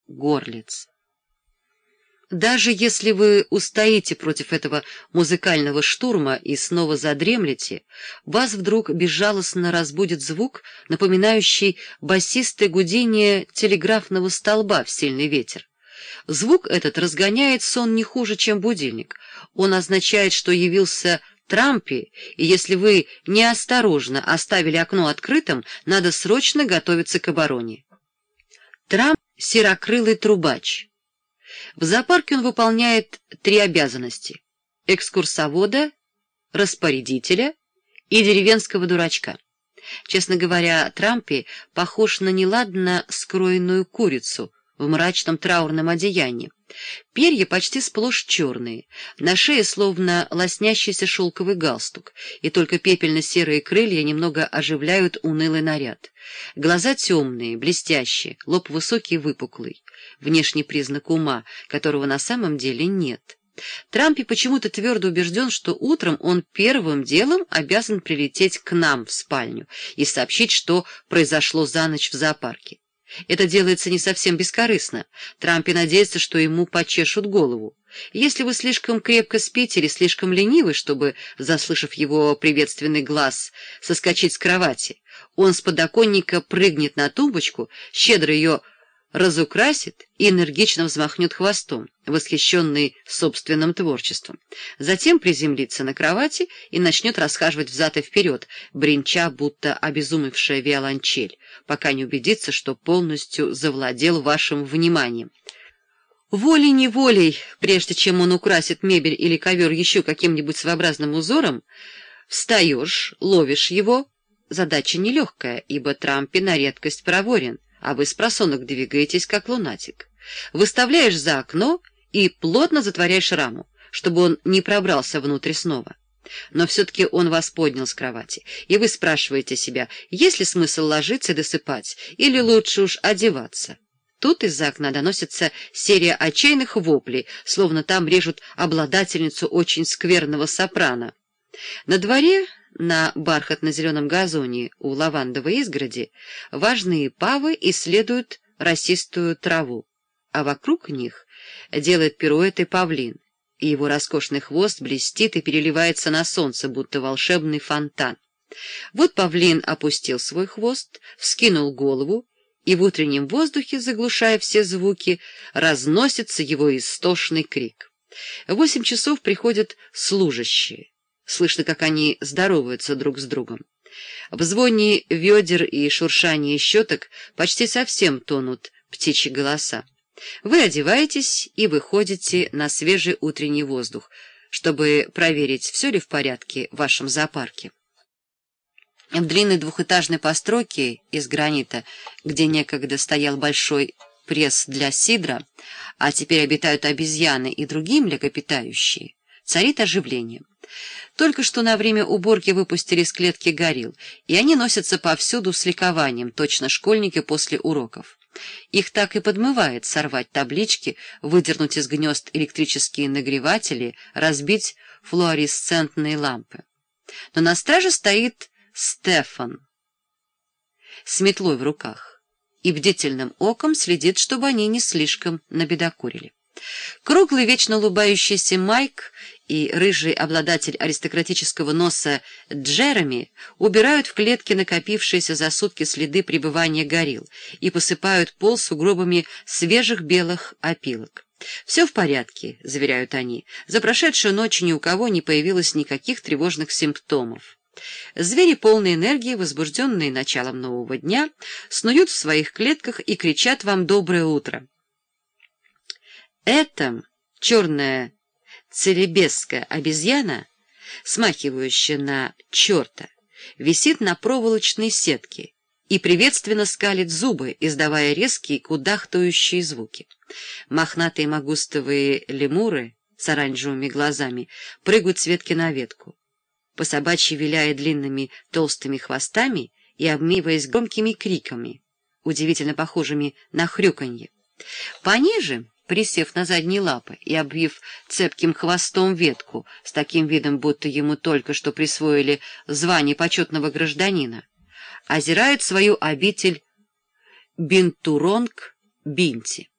горлиц. Даже если вы устоите против этого музыкального штурма и снова задремлете, вас вдруг безжалостно разбудит звук, напоминающий басистое гудение телеграфного столба в сильный ветер. Звук этот разгоняет сон не хуже, чем будильник. Он означает, что явился Трампи, и если вы неосторожно оставили окно открытым, надо срочно готовиться к обороне. Трамп — серокрылый трубач. В зоопарке он выполняет 3 обязанности — экскурсовода, распорядителя и деревенского дурачка. Честно говоря, Трампи похож на неладно скроенную курицу в мрачном траурном одеянии. Перья почти сплошь черные, на шее словно лоснящийся шелковый галстук, и только пепельно-серые крылья немного оживляют унылый наряд. Глаза темные, блестящие, лоб высокий и выпуклый, внешний признак ума, которого на самом деле нет. Трампи почему-то твердо убежден, что утром он первым делом обязан прилететь к нам в спальню и сообщить, что произошло за ночь в зоопарке. Это делается не совсем бескорыстно. Трампи надеется, что ему почешут голову. Если вы слишком крепко спите или слишком ленивы, чтобы, заслышав его приветственный глаз, соскочить с кровати, он с подоконника прыгнет на тумбочку, щедро ее разукрасит и энергично взмахнет хвостом, восхищенный собственным творчеством. Затем приземлится на кровати и начнет расхаживать взад и вперед, бренча, будто обезумевшая виолончель, пока не убедится, что полностью завладел вашим вниманием. Волей-неволей, прежде чем он украсит мебель или ковер еще каким-нибудь своеобразным узором, встаешь, ловишь его. Задача нелегкая, ибо Трампи на редкость проворен, а вы спросонок двигаетесь, как лунатик. Выставляешь за окно и плотно затворяешь раму, чтобы он не пробрался внутрь снова. Но все-таки он вас поднял с кровати, и вы спрашиваете себя, есть ли смысл ложиться и досыпать, или лучше уж одеваться. Тут из-за окна доносится серия отчаянных воплей, словно там режут обладательницу очень скверного сопрано. На дворе, на бархатно-зеленом газоне у лавандовой изгороди, важные павы исследуют росистую траву, а вокруг них делает пируэты павлин, и его роскошный хвост блестит и переливается на солнце, будто волшебный фонтан. Вот павлин опустил свой хвост, вскинул голову, и в утреннем воздухе, заглушая все звуки, разносится его истошный крик. В 8 часов приходят служащие. Слышно, как они здороваются друг с другом. В звоне ведер и шуршании щеток почти совсем тонут птичьи голоса. Вы одеваетесь и выходите на свежий утренний воздух, чтобы проверить, все ли в порядке в вашем зоопарке. В длинной двухэтажной постройке из гранита, где некогда стоял большой пресс для сидра, а теперь обитают обезьяны и другие млекопитающие, царит оживление. Только что на время уборки выпустили из клетки горилл, и они носятся повсюду с ликованием, точно школьники после уроков. Их так и подмывает сорвать таблички, выдернуть из гнезд электрические нагреватели, разбить флуоресцентные лампы. Но на страже стоит Стефан с метлой в руках и бдительным оком следит, чтобы они не слишком набедокурили. Круглый, вечно улыбающийся Майк и рыжий обладатель аристократического носа Джереми убирают в клетке накопившиеся за сутки следы пребывания горилл и посыпают пол сугробами свежих белых опилок. «Все в порядке», — заверяют они. «За прошедшую ночь ни у кого не появилось никаких тревожных симптомов». Звери, полные энергии, возбужденные началом нового дня, снуют в своих клетках и кричат вам «доброе утро». Эта черная целебесская обезьяна, смахивающая на черта, висит на проволочной сетке и приветственно скалит зубы, издавая резкие кудахтающие звуки. Мохнатые магустовые лемуры с оранжевыми глазами прыгают с ветки на ветку, по собачьи виляя длинными толстыми хвостами и обмеиваясь громкими криками, удивительно похожими на хрюканье. Пониже, присев на задние лапы и обвив цепким хвостом ветку с таким видом, будто ему только что присвоили звание почетного гражданина, озирает свою обитель Бинтуронг Бинти.